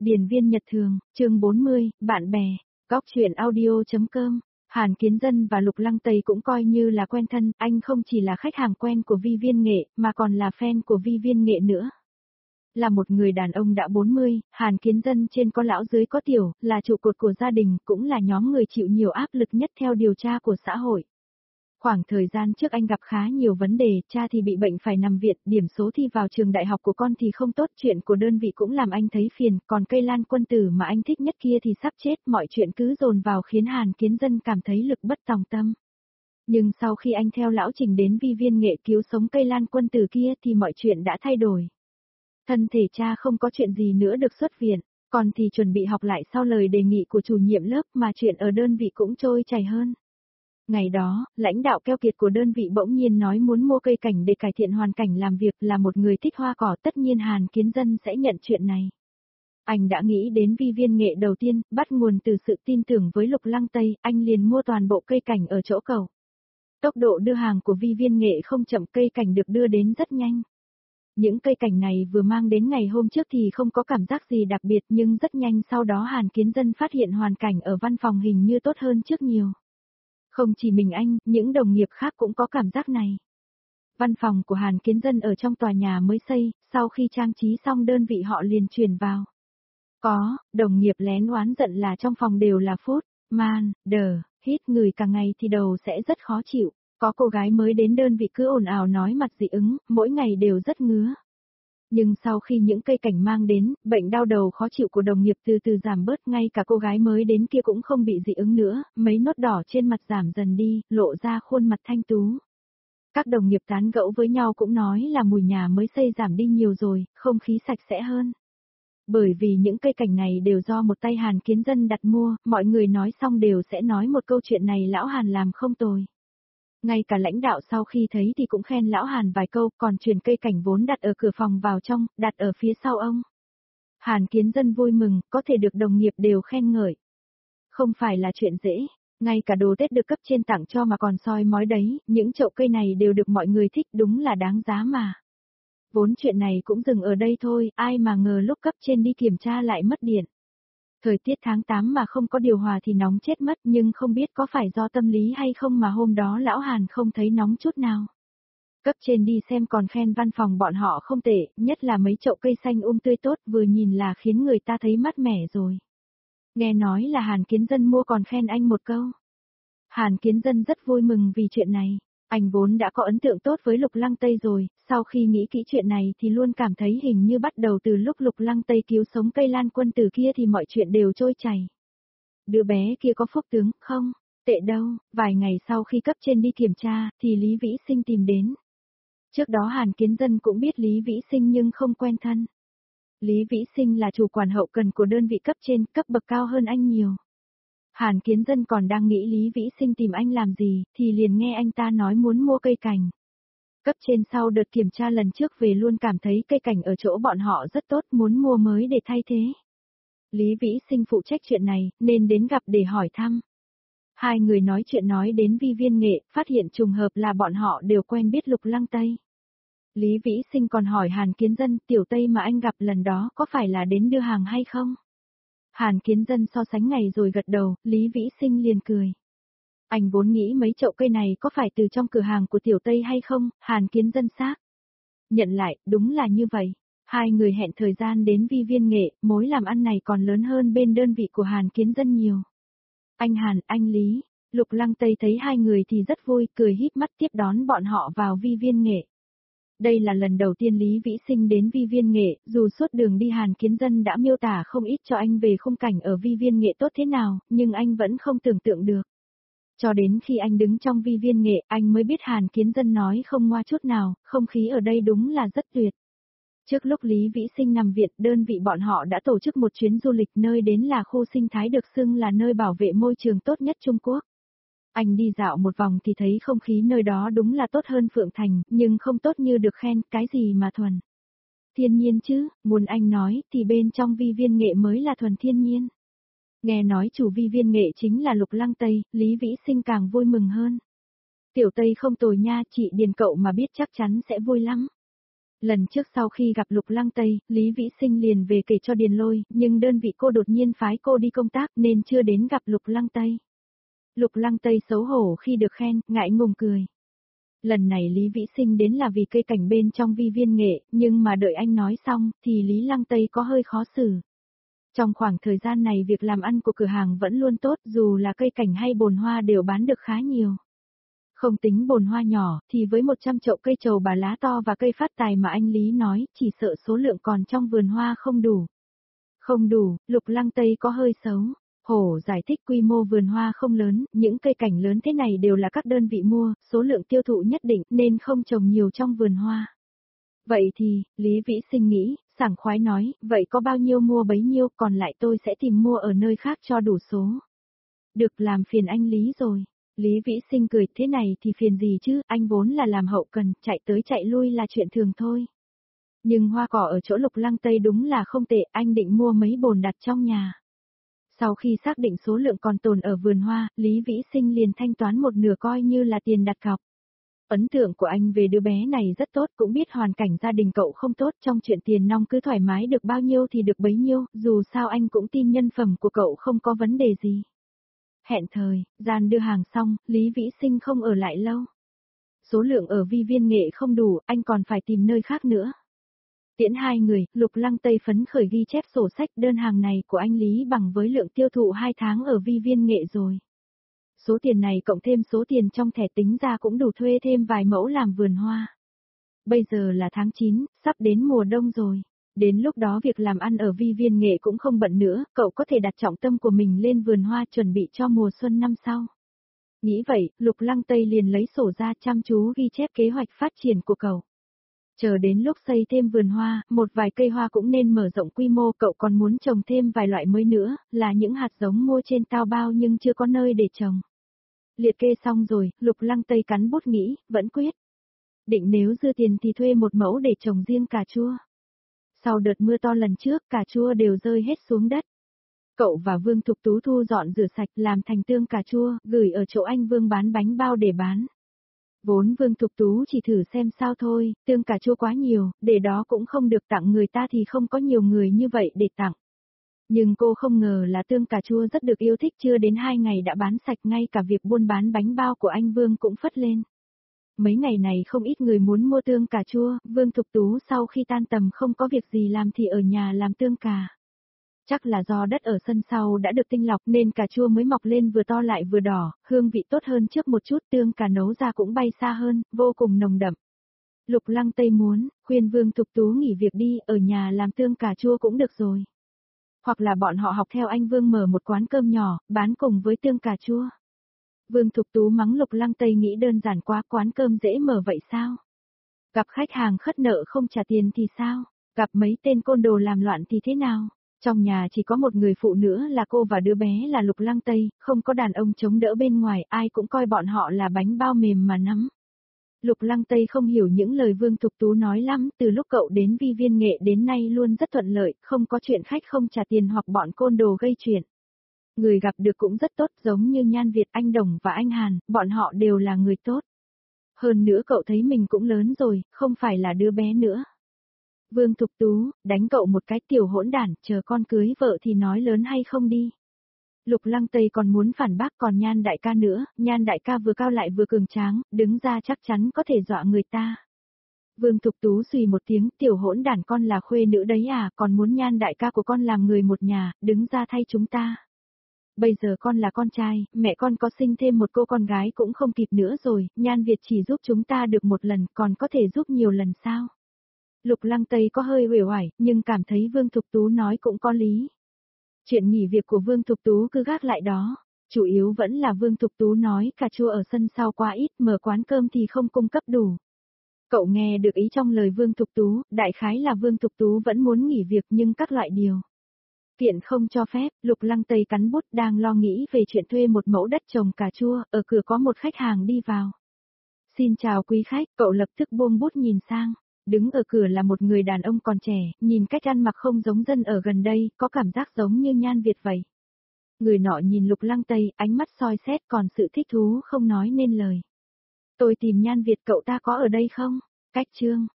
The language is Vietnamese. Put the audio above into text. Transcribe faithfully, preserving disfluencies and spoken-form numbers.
Điền viên nhật thường, chương bốn mươi, bạn bè, góc truyện audio.com. Hàn Kiến Dân và Lục Lăng Tây cũng coi như là quen thân, anh không chỉ là khách hàng quen của Vi Viên Nghệ, mà còn là fan của Vi Viên Nghệ nữa. Là một người đàn ông đã bốn mươi, Hàn Kiến Dân trên có lão dưới có tiểu, là trụ cột của gia đình, cũng là nhóm người chịu nhiều áp lực nhất theo điều tra của xã hội. Khoảng thời gian trước anh gặp khá nhiều vấn đề, cha thì bị bệnh phải nằm viện, điểm số thi vào trường đại học của con thì không tốt, chuyện của đơn vị cũng làm anh thấy phiền, còn cây lan quân tử mà anh thích nhất kia thì sắp chết, mọi chuyện cứ dồn vào khiến Hàn Kiến Dân cảm thấy lực bất tòng tâm. Nhưng sau khi anh theo lão Trình đến Vi Viên Nghệ cứu sống cây lan quân tử kia thì mọi chuyện đã thay đổi. Thân thể cha không có chuyện gì nữa được xuất viện, còn thì chuẩn bị học lại sau lời đề nghị của chủ nhiệm lớp, mà chuyện ở đơn vị cũng trôi chảy hơn. Ngày đó, lãnh đạo keo kiệt của đơn vị bỗng nhiên nói muốn mua cây cảnh để cải thiện hoàn cảnh làm việc, là một người thích hoa cỏ, tất nhiên Hàn Kiến Dân sẽ nhận chuyện này. Anh đã nghĩ đến Vi Viên Nghệ đầu tiên, bắt nguồn từ sự tin tưởng với Lục Lăng Tây, anh liền mua toàn bộ cây cảnh ở chỗ cầu. Tốc độ đưa hàng của Vi Viên Nghệ không chậm, cây cảnh được đưa đến rất nhanh. Những cây cảnh này vừa mang đến ngày hôm trước thì không có cảm giác gì đặc biệt, nhưng rất nhanh sau đó Hàn Kiến Dân phát hiện hoàn cảnh ở văn phòng hình như tốt hơn trước nhiều. Không chỉ mình anh, những đồng nghiệp khác cũng có cảm giác này. Văn phòng của Hàn Kiến Dân ở trong tòa nhà mới xây, sau khi trang trí xong đơn vị họ liền chuyển vào. Có, đồng nghiệp lén oán giận là trong phòng đều là phốt, man, đờ, hít người cả ngày thì đầu sẽ rất khó chịu. Có cô gái mới đến đơn vị cứ ồn ào nói mặt dị ứng, mỗi ngày đều rất ngứa. Nhưng sau khi những cây cảnh mang đến, bệnh đau đầu khó chịu của đồng nghiệp từ từ giảm bớt, ngay cả cô gái mới đến kia cũng không bị dị ứng nữa, mấy nốt đỏ trên mặt giảm dần đi, lộ ra khuôn mặt thanh tú. Các đồng nghiệp tán gẫu với nhau cũng nói là mùi nhà mới xây giảm đi nhiều rồi, không khí sạch sẽ hơn. Bởi vì những cây cảnh này đều do một tay Hàn Kiến Dân đặt mua, mọi người nói xong đều sẽ nói một câu chuyện này lão Hàn làm không tồi. Ngay cả lãnh đạo sau khi thấy thì cũng khen lão Hàn vài câu, còn chuyển cây cảnh vốn đặt ở cửa phòng vào trong, đặt ở phía sau ông. Hàn Kiến Dân vui mừng, có thể được đồng nghiệp đều khen ngợi. Không phải là chuyện dễ, ngay cả đồ Tết được cấp trên tặng cho mà còn soi mói đấy, những chậu cây này đều được mọi người thích, đúng là đáng giá mà. Vốn chuyện này cũng dừng ở đây thôi, ai mà ngờ lúc cấp trên đi kiểm tra lại mất điện. Thời tiết tháng tám mà không có điều hòa thì nóng chết mất, nhưng không biết có phải do tâm lý hay không mà hôm đó lão Hàn không thấy nóng chút nào. Cấp trên đi xem còn khen văn phòng bọn họ không tệ, nhất là mấy chậu cây xanh um tươi tốt, vừa nhìn là khiến người ta thấy mát mẻ rồi. Nghe nói là Hàn Kiến Dân mua còn khen anh một câu. Hàn Kiến Dân rất vui mừng vì chuyện này. Anh vốn đã có ấn tượng tốt với Lục Lăng Tây rồi, sau khi nghĩ kỹ chuyện này thì luôn cảm thấy hình như bắt đầu từ lúc Lục Lăng Tây cứu sống cây lan quân tử kia thì mọi chuyện đều trôi chảy. Đứa bé kia có phúc tướng, không, tệ đâu, vài ngày sau khi cấp trên đi kiểm tra, thì Lý Vĩ Sinh tìm đến. Trước đó Hàn Kiến Dân cũng biết Lý Vĩ Sinh nhưng không quen thân. Lý Vĩ Sinh là chủ quản hậu cần của đơn vị cấp trên, cấp bậc cao hơn anh nhiều. Hàn Kiến Dân còn đang nghĩ Lý Vĩ Sinh tìm anh làm gì, thì liền nghe anh ta nói muốn mua cây cảnh. Cấp trên sau đợt kiểm tra lần trước về luôn cảm thấy cây cảnh ở chỗ bọn họ rất tốt, muốn mua mới để thay thế. Lý Vĩ Sinh phụ trách chuyện này, nên đến gặp để hỏi thăm. Hai người nói chuyện nói đến Vi Viên Nghệ, phát hiện trùng hợp là bọn họ đều quen biết Lục Lăng Tây. Lý Vĩ Sinh còn hỏi Hàn Kiến Dân, tiểu Tây mà anh gặp lần đó có phải là đến đưa hàng hay không? Hàn Kiến Dân so sánh ngày rồi gật đầu, Lý Vĩ Sinh liền cười. Anh vốn nghĩ mấy chậu cây này có phải từ trong cửa hàng của tiểu Tây hay không, Hàn Kiến Dân xác nhận lại, đúng là như vậy. Hai người hẹn thời gian đến Vi Viên Nghệ, mối làm ăn này còn lớn hơn bên đơn vị của Hàn Kiến Dân nhiều. Anh Hàn, anh Lý, Lục Lăng Tây thấy hai người thì rất vui, cười híp mắt tiếp đón bọn họ vào Vi Viên Nghệ. Đây là lần đầu tiên Lý Vĩ Sinh đến Vi Viên Nghệ, dù suốt đường đi Hàn Kiến Dân đã miêu tả không ít cho anh về khung cảnh ở Vi Viên Nghệ tốt thế nào, nhưng anh vẫn không tưởng tượng được. Cho đến khi anh đứng trong Vi Viên Nghệ, anh mới biết Hàn Kiến Dân nói không ngoa chút nào, không khí ở đây đúng là rất tuyệt. Trước lúc Lý Vĩ Sinh nằm viện, đơn vị bọn họ đã tổ chức một chuyến du lịch, nơi đến là khu sinh thái được xưng là nơi bảo vệ môi trường tốt nhất Trung Quốc. Anh đi dạo một vòng thì thấy không khí nơi đó đúng là tốt hơn Phượng Thành, nhưng không tốt như được khen, cái gì mà thuần thiên nhiên chứ, muốn anh nói thì bên trong Vi Viên Nghệ mới là thuần thiên nhiên. Nghe nói chủ Vi Viên Nghệ chính là Lục Lăng Tây, Lý Vĩ Sinh càng vui mừng hơn. Tiểu Tây không tồi nha, chị Điền cậu mà biết chắc chắn sẽ vui lắm. Lần trước sau khi gặp Lục Lăng Tây, Lý Vĩ Sinh liền về kể cho Điền Lôi, nhưng đơn vị cô đột nhiên phái cô đi công tác nên chưa đến gặp Lục Lăng Tây. Lục Lăng Tây xấu hổ khi được khen, ngại ngùng cười. Lần này Lý Vĩ Sinh đến là vì cây cảnh bên trong vi viên nghệ, nhưng mà đợi anh nói xong, thì Lý Lăng Tây có hơi khó xử. Trong khoảng thời gian này việc làm ăn của cửa hàng vẫn luôn tốt, dù là cây cảnh hay bồn hoa đều bán được khá nhiều. Không tính bồn hoa nhỏ, thì với một trăm chậu cây trầu bà lá to và cây phát tài mà anh Lý nói, chỉ sợ số lượng còn trong vườn hoa không đủ. Không đủ, Lục Lăng Tây có hơi xấu. Hổ giải thích quy mô vườn hoa không lớn, những cây cảnh lớn thế này đều là các đơn vị mua, số lượng tiêu thụ nhất định nên không trồng nhiều trong vườn hoa. Vậy thì, Lý Vĩ Sinh nghĩ, sảng khoái nói, vậy có bao nhiêu mua bấy nhiêu, còn lại tôi sẽ tìm mua ở nơi khác cho đủ số. Được, làm phiền anh Lý rồi. Lý Vĩ Sinh cười, thế này thì phiền gì chứ, anh vốn là làm hậu cần, chạy tới chạy lui là chuyện thường thôi. Nhưng hoa cỏ ở chỗ Lục Lăng Tây đúng là không tệ, anh định mua mấy bồn đặt trong nhà. Sau khi xác định số lượng còn tồn ở vườn hoa, Lý Vĩ Sinh liền thanh toán một nửa coi như là tiền đặt cọc. Ấn tượng của anh về đứa bé này rất tốt, cũng biết hoàn cảnh gia đình cậu không tốt, trong chuyện tiền nong cứ thoải mái được bao nhiêu thì được bấy nhiêu, dù sao anh cũng tin nhân phẩm của cậu không có vấn đề gì. Hẹn thời, gian đưa hàng xong, Lý Vĩ Sinh không ở lại lâu. Số lượng ở vi viên nghệ không đủ, anh còn phải tìm nơi khác nữa. Tiễn hai người, Lục Lăng Tây phấn khởi ghi chép sổ sách, đơn hàng này của anh Lý bằng với lượng tiêu thụ hai tháng ở vi viên nghệ rồi. Số tiền này cộng thêm số tiền trong thẻ tính ra cũng đủ thuê thêm vài mẫu làm vườn hoa. Bây giờ là tháng chín, sắp đến mùa đông rồi. Đến lúc đó việc làm ăn ở vi viên nghệ cũng không bận nữa, cậu có thể đặt trọng tâm của mình lên vườn hoa chuẩn bị cho mùa xuân năm sau. Nghĩ vậy, Lục Lăng Tây liền lấy sổ ra chăm chú ghi chép kế hoạch phát triển của cậu. Chờ đến lúc xây thêm vườn hoa, một vài cây hoa cũng nên mở rộng quy mô, cậu còn muốn trồng thêm vài loại mới nữa, là những hạt giống mua trên tao bao nhưng chưa có nơi để trồng. Liệt kê xong rồi, Lục Lăng Tây cắn bút nghĩ, vẫn quyết. Định nếu dư tiền thì thuê một mẫu để trồng riêng cà chua. Sau đợt mưa to lần trước, cà chua đều rơi hết xuống đất. Cậu và Vương Thục Tú thu dọn rửa sạch làm thành tương cà chua, gửi ở chỗ anh Vương bán bánh bao để bán. Vốn Vương Thục Tú chỉ thử xem sao thôi, tương cà chua quá nhiều, để đó cũng không được tặng người ta thì không có nhiều người như vậy để tặng. Nhưng cô không ngờ là tương cà chua rất được yêu thích, chưa đến hai ngày đã bán sạch, ngay cả việc buôn bán bánh bao của anh Vương cũng phất lên. Mấy ngày này không ít người muốn mua tương cà chua, Vương Thục Tú sau khi tan tầm không có việc gì làm thì ở nhà làm tương cà. Chắc là do đất ở sân sau đã được tinh lọc nên cà chua mới mọc lên vừa to lại vừa đỏ, hương vị tốt hơn trước một chút, tương cà nấu ra cũng bay xa hơn, vô cùng nồng đậm. Lục Lăng Tây muốn, khuyên Vương Thục Tú nghỉ việc đi, ở nhà làm tương cà chua cũng được rồi. Hoặc là bọn họ học theo anh Vương mở một quán cơm nhỏ, bán cùng với tương cà chua. Vương Thục Tú mắng Lục Lăng Tây nghĩ đơn giản quá, quán cơm dễ mở vậy sao? Gặp khách hàng khất nợ không trả tiền thì sao? Gặp mấy tên côn đồ làm loạn thì thế nào? Trong nhà chỉ có một người phụ nữa là cô và đứa bé là Lục Lăng Tây, không có đàn ông chống đỡ bên ngoài, ai cũng coi bọn họ là bánh bao mềm mà nắm. Lục Lăng Tây không hiểu những lời Vương Thục Tú nói lắm, từ lúc cậu đến vi viên nghệ đến nay luôn rất thuận lợi, không có chuyện khách không trả tiền hoặc bọn côn đồ gây chuyện. Người gặp được cũng rất tốt, giống như Nhan Việt, anh Đồng và anh Hàn, bọn họ đều là người tốt. Hơn nữa cậu thấy mình cũng lớn rồi, không phải là đứa bé nữa. Vương Thục Tú, đánh cậu một cái, tiểu hỗn đản, chờ con cưới vợ thì nói lớn hay không đi. Lục Lăng Tây còn muốn phản bác, còn Nhan đại ca nữa, Nhan đại ca vừa cao lại vừa cường tráng, đứng ra chắc chắn có thể dọa người ta. Vương Thục Tú xùy một tiếng, tiểu hỗn đản, con là khuê nữ đấy à, còn muốn Nhan đại ca của con làm người một nhà, đứng ra thay chúng ta. Bây giờ con là con trai, mẹ con có sinh thêm một cô con gái cũng không kịp nữa rồi, Nhan Việt chỉ giúp chúng ta được một lần, còn có thể giúp nhiều lần sao? Lục Lăng Tây có hơi uể oải, nhưng cảm thấy Vương Thục Tú nói cũng có lý. Chuyện nghỉ việc của Vương Thục Tú cứ gác lại đó, chủ yếu vẫn là Vương Thục Tú nói cà chua ở sân sau quá ít, mở quán cơm thì không cung cấp đủ. Cậu nghe được ý trong lời Vương Thục Tú, đại khái là Vương Thục Tú vẫn muốn nghỉ việc nhưng các loại điều kiện không cho phép. Lục Lăng Tây cắn bút, đang lo nghĩ về chuyện thuê một mẫu đất trồng cà chua, ở cửa có một khách hàng đi vào. Xin chào quý khách, cậu lập tức buông bút nhìn sang. Đứng ở cửa là một người đàn ông còn trẻ, nhìn cách ăn mặc không giống dân ở gần đây, có cảm giác giống như Nhan Việt vậy. Người nọ nhìn Lục Lăng Tây, ánh mắt soi xét còn sự thích thú không nói nên lời. Tôi tìm Nhan Việt, cậu ta có ở đây không? Cách chương.